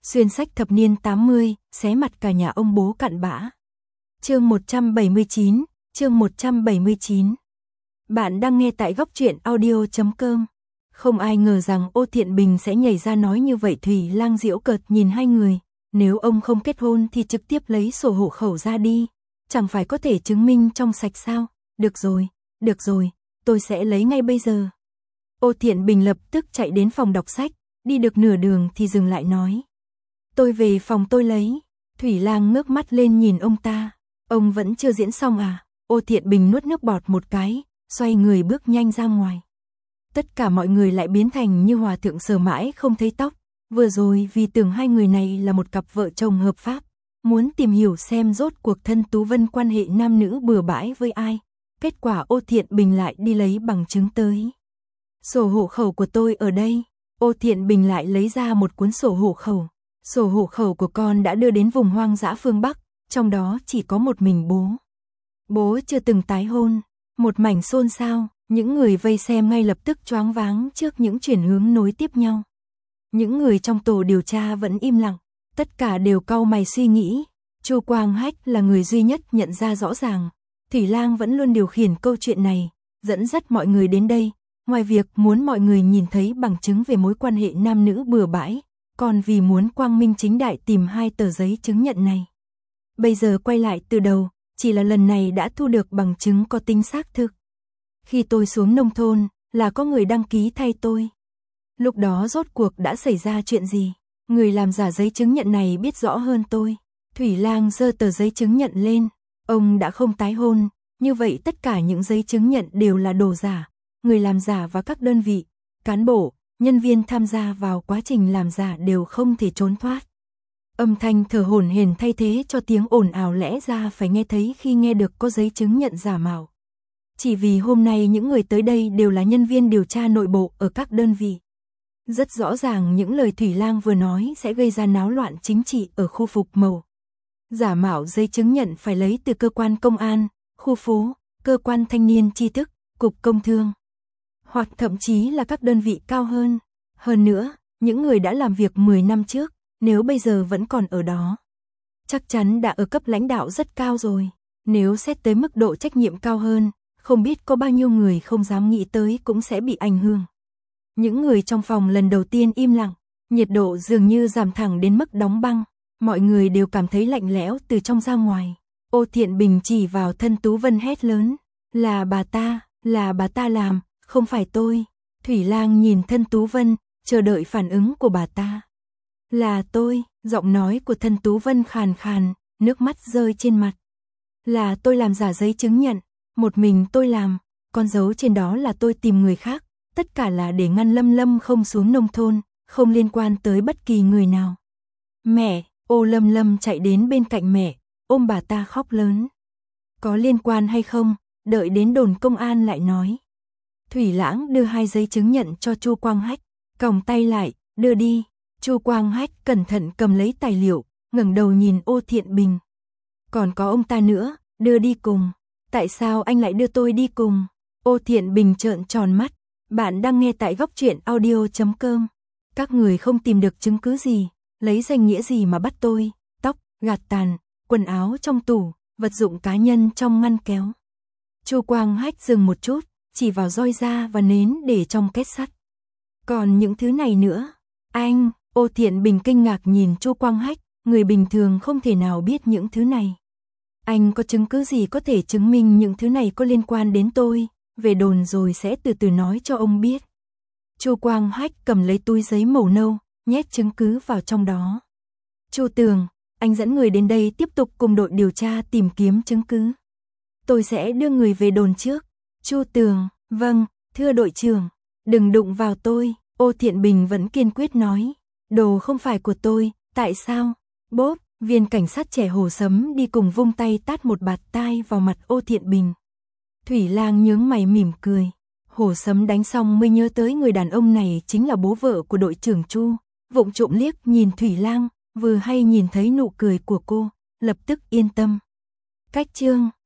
Xuyên sách thập niên 80, xé mặt cả nhà ông bố cặn bã. Chương 179, chương 179. Bạn đang nghe tại góc truyện audio.com. Không ai ngờ rằng Ô Thiện Bình sẽ nhảy ra nói như vậy. Thủy Lang giễu cợt nhìn hai người, nếu ông không kết hôn thì trực tiếp lấy sổ hộ khẩu ra đi, chẳng phải có thể chứng minh trong sạch sao? Được rồi, tôi sẽ lấy ngay bây giờ. Ô Thiện Bình lập tức chạy đến phòng đọc sách, đi được nửa đường thì dừng lại nói. Tôi về phòng tôi lấy. Thủy Lang ngước mắt lên nhìn ông ta. Ông vẫn chưa diễn xong à? Ô Thiện Bình nuốt nước bọt một cái, xoay người bước nhanh ra ngoài. Tất cả mọi người lại biến thành như hòa thượng sờ mãi không thấy tóc. Vừa rồi vì tưởng hai người này là một cặp vợ chồng hợp pháp, muốn tìm hiểu xem rốt cuộc Thân Tú Vân quan hệ nam nữ bừa bãi với ai. Kết quả Ô Thiện Bình lại đi lấy bằng chứng tới. Sổ hộ khẩu của tôi ở đây. Ô Thiện Bình lại lấy ra một cuốn sổ hộ khẩu. Sổ hộ khẩu của con đã đưa đến vùng hoang dã phương Bắc, trong đó chỉ có một mình bố. Bố chưa từng tái hôn. Một mảnh xôn xao, những người vây xem ngay lập tức choáng váng trước những chuyển hướng nối tiếp nhau. Những người trong tổ điều tra vẫn im lặng, tất cả đều cau mày suy nghĩ. Chu Quang Hách là người duy nhất nhận ra rõ ràng. Thủy Lang vẫn luôn điều khiển câu chuyện này, dẫn dắt mọi người đến đây, ngoài việc muốn mọi người nhìn thấy bằng chứng về mối quan hệ nam nữ bừa bãi, còn vì muốn quang minh chính đại tìm hai tờ giấy chứng nhận này. Bây giờ quay lại từ đầu, chỉ là lần này đã thu được bằng chứng có tính xác thực. Khi tôi xuống nông thôn, là có người đăng ký thay tôi. Lúc đó rốt cuộc đã xảy ra chuyện gì? Người làm giả giấy chứng nhận này biết rõ hơn tôi. Thủy Lang giơ tờ giấy chứng nhận lên. Ông đã không tái hôn, như vậy tất cả những giấy chứng nhận đều là đồ giả. Người làm giả và các đơn vị, cán bộ, nhân viên tham gia vào quá trình làm giả đều không thể trốn thoát. Âm thanh thở hổn hển thay thế cho tiếng ồn ào lẽ ra phải nghe thấy khi nghe được có giấy chứng nhận giả mạo. Chỉ vì hôm nay những người tới đây đều là nhân viên điều tra nội bộ ở các đơn vị. Rất rõ ràng những lời Thủy Lang vừa nói sẽ gây ra náo loạn chính trị ở khu Phục Mầu. Giả mạo giấy chứng nhận phải lấy từ cơ quan công an, khu phố, cơ quan thanh niên tri thức, cục công thương, hoặc thậm chí là các đơn vị cao hơn. Hơn nữa, những người đã làm việc 10 năm trước, nếu bây giờ vẫn còn ở đó, chắc chắn đã ở cấp lãnh đạo rất cao rồi. Nếu xét tới mức độ trách nhiệm cao hơn, không biết có bao nhiêu người không dám nghĩ tới cũng sẽ bị ảnh hưởng. Những người trong phòng lần đầu tiên im lặng, nhiệt độ dường như giảm thẳng đến mức đóng băng, mọi người đều cảm thấy lạnh lẽo từ trong ra ngoài. Ô Thiện Bình chỉ vào Thân Tú Vân hét lớn, là bà ta làm, không phải tôi. Thủy Lang nhìn Thân Tú Vân, chờ đợi phản ứng của bà ta. Là tôi, giọng nói của Thân Tú Vân khàn khàn, nước mắt rơi trên mặt. Là tôi làm giả giấy chứng nhận, một mình tôi làm, con dấu trên đó là tôi tìm người khác, tất cả là để ngăn Lâm Lâm không xuống nông thôn, không liên quan tới bất kỳ người nào. Mẹ, Ô Lâm Lâm chạy đến bên cạnh mẹ, ôm bà ta khóc lớn. Có liên quan hay không, đợi đến đồn công an lại nói. Thủy Lãng đưa hai giấy chứng nhận cho Chu Quang Hách, còng tay lại, đưa đi. Chu Quang Hách cẩn thận cầm lấy tài liệu, ngẩng đầu nhìn Ô Thiện Bình. Còn có ông ta nữa, đưa đi cùng. Tại sao anh lại đưa tôi đi cùng? Ô Thiện Bình trợn tròn mắt. Bạn đang nghe tại góc truyện audio.com. Các người không tìm được chứng cứ gì, lấy danh nghĩa gì mà bắt tôi? Tóc, gạt tàn, quần áo trong tủ, vật dụng cá nhân trong ngăn kéo. Chu Quang Hách dừng một chút, chỉ vào roi da và nến để trong két sắt. Còn những thứ này nữa? Anh, Ô Thiện Bình kinh ngạc nhìn Chu Quang Hách, người bình thường không thể nào biết những thứ này. Anh có chứng cứ gì có thể chứng minh những thứ này có liên quan đến tôi? Về đồn rồi sẽ từ từ nói cho ông biết. Chu Quang Hách cầm lấy túi giấy màu nâu, nhét chứng cứ vào trong đó. Chu Tường, anh dẫn người đến đây tiếp tục cùng đội điều tra tìm kiếm chứng cứ. Tôi sẽ đưa người về đồn trước. Chu Tường, vâng, thưa đội trưởng, đừng đụng vào tôi. Ô Thiện Bình vẫn kiên quyết nói. Đồ không phải của tôi, tại sao? Bốp, viên cảnh sát trẻ Hồ Sấm đi cùng vung tay tát một bạt tai vào mặt Ô Thiện Bình. Thủy Lang nhướng mày mỉm cười. Hồ Sấm đánh xong mới nhớ tới người đàn ông này chính là bố vợ của đội trưởng Chu. Vụng trộm liếc nhìn Thủy Lang, vừa hay nhìn thấy nụ cười của cô, lập tức yên tâm. Cách chương